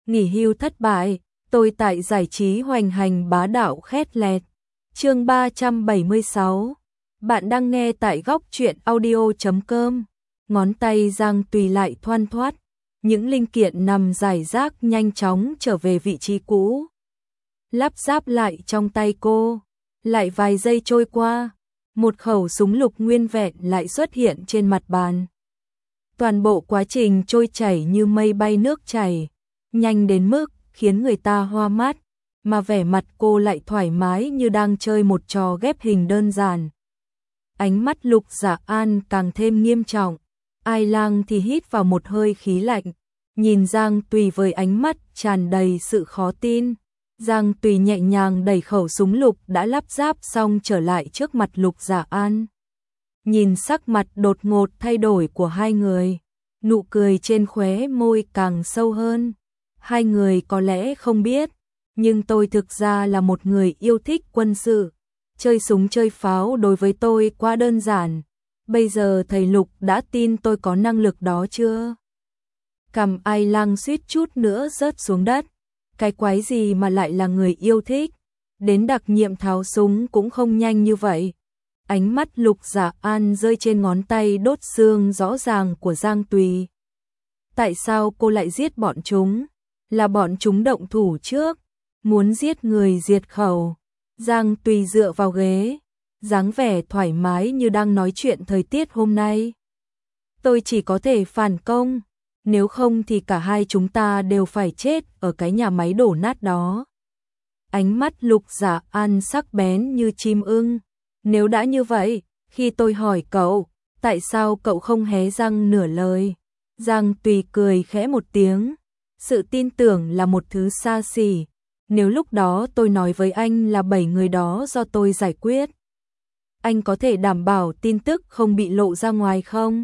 nghỉ hưu thất bại, tôi tại giải trí hoành hành bá đạo khét lẹt. Chương 376. Bạn đang nghe tại góc truyện audio.com. Ngón tay Giang Tùy lại thoăn thoắt, những linh kiện nằm rải rác nhanh chóng trở về vị trí cũ. Lắp ráp lại trong tay cô, lại vài giây trôi qua, một khẩu súng lục nguyên vẹn lại xuất hiện trên mặt bàn. Toàn bộ quá trình trôi chảy như mây bay nước chảy, nhanh đến mức khiến người ta hoa mắt, mà vẻ mặt cô lại thoải mái như đang chơi một trò ghép hình đơn giản. Ánh mắt Lục Dạ An càng thêm nghiêm trọng, Ai Lang thì hít vào một hơi khí lạnh, nhìn Giang Tùy với ánh mắt tràn đầy sự khó tin. Giang Tùy nhẹ nhàng đẩy khẩu súng lục đã lắp ráp xong trở lại trước mặt Lục Dạ An. Nhìn sắc mặt đột ngột thay đổi của hai người, nụ cười trên khóe môi càng sâu hơn. Hai người có lẽ không biết, nhưng tôi thực ra là một người yêu thích quân sự. Chơi súng chơi pháo đối với tôi quá đơn giản. Bây giờ thầy Lục đã tin tôi có năng lực đó chưa? Cằm Ai Lang suýt chút nữa rớt xuống đất. Cái quái gì mà lại là người yêu thích? Đến đặc nhiệm tháo súng cũng không nhanh như vậy. Ánh mắt Lục Dạ An rơi trên ngón tay đốt xương rõ ràng của Giang Tùy. Tại sao cô lại giết bọn chúng? Là bọn chúng động thủ trước, muốn giết người diệt khẩu. Giang Tùy dựa vào ghế, dáng vẻ thoải mái như đang nói chuyện thời tiết hôm nay. Tôi chỉ có thể phản công, nếu không thì cả hai chúng ta đều phải chết ở cái nhà máy đổ nát đó. Ánh mắt Lục Dạ An sắc bén như chim ưng. Nếu đã như vậy, khi tôi hỏi cậu, tại sao cậu không hé răng nửa lời? Giang Tùy cười khẽ một tiếng. Sự tin tưởng là một thứ xa xỉ. Nếu lúc đó tôi nói với anh là 7 người đó do tôi giải quyết, anh có thể đảm bảo tin tức không bị lộ ra ngoài không?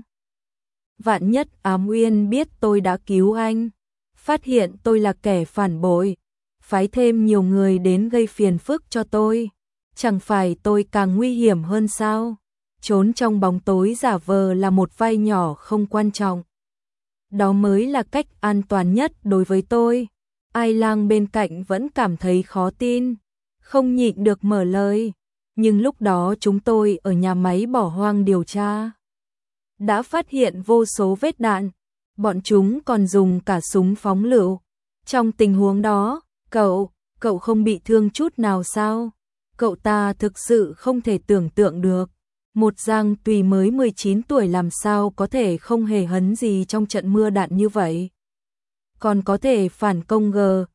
Vạn nhất Ám Uyên biết tôi đã cứu anh, phát hiện tôi là kẻ phản bội, phái thêm nhiều người đến gây phiền phức cho tôi, chẳng phải tôi càng nguy hiểm hơn sao? Trốn trong bóng tối giả vờ là một vai nhỏ không quan trọng. Đó mới là cách an toàn nhất đối với tôi. Ai Lang bên cạnh vẫn cảm thấy khó tin, không nhịn được mở lời. Nhưng lúc đó chúng tôi ở nhà máy bỏ hoang điều tra, đã phát hiện vô số vết đạn. Bọn chúng còn dùng cả súng phóng lựu. Trong tình huống đó, cậu không bị thương chút nào sao? Cậu ta thực sự không thể tưởng tượng được. Một Giang Tùy mới 19 tuổi làm sao có thể không hề hấn gì trong trận mưa đạn như vậy. Còn có thể phản công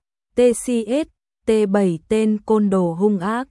TCS, T7 tên côn đồ hung ác.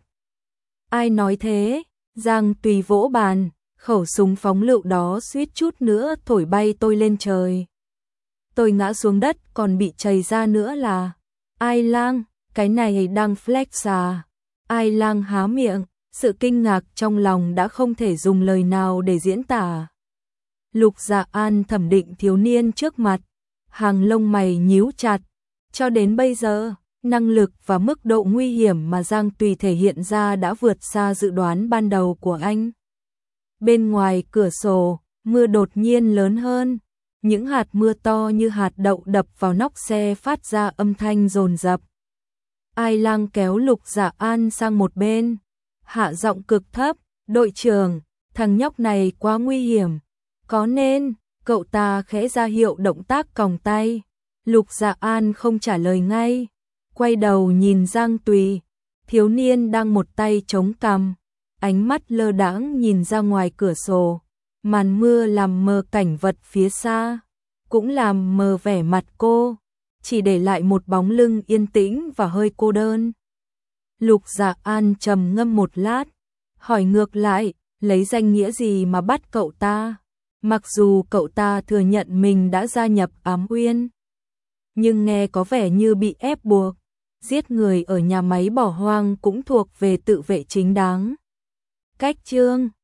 Ai nói thế? Giang Tùy vỗ bàn, khẩu súng phóng lựu đó suýt chút nữa thổi bay tôi lên trời. Tôi ngã xuống đất còn bị chảy ra nữa là. Ai Lang, cái này đang flex à? Ai Lang há miệng, sự kinh ngạc trong lòng đã không thể dùng lời nào để diễn tả. Lục Dạ An thẩm định thiếu niên trước mặt, hàng lông mày nhíu chặt. Cho đến bây giờ, năng lực và mức độ nguy hiểm mà Giang Tùy thể hiện ra đã vượt xa dự đoán ban đầu của anh. Bên ngoài cửa sổ, mưa đột nhiên lớn hơn. Những hạt mưa to như hạt đậu đập vào nóc xe phát ra âm thanh dồn dập. Ai Lang kéo Lục Dạ An sang một bên, hạ giọng cực thấp, đội trưởng, thằng nhóc này quá nguy hiểm. Có nên, cậu ta khẽ ra hiệu động tác còng tay. Lục Dạ An không trả lời ngay, quay đầu nhìn Giang Tùy. Thiếu niên đang một tay chống cằm, ánh mắt lơ đãng nhìn ra ngoài cửa sổ. Màn mưa làm mờ cảnh vật phía xa, cũng làm mờ vẻ mặt cô, chỉ để lại một bóng lưng yên tĩnh và hơi cô đơn. Lục Dạ An trầm ngâm một lát, hỏi ngược lại, lấy danh nghĩa gì mà bắt cậu ta? Mặc dù cậu ta thừa nhận mình đã gia nhập Ám Uyên, nhưng nghe có vẻ như bị ép buộc. Giết người ở nhà máy bỏ hoang cũng thuộc về tự vệ chính đáng. Cách chương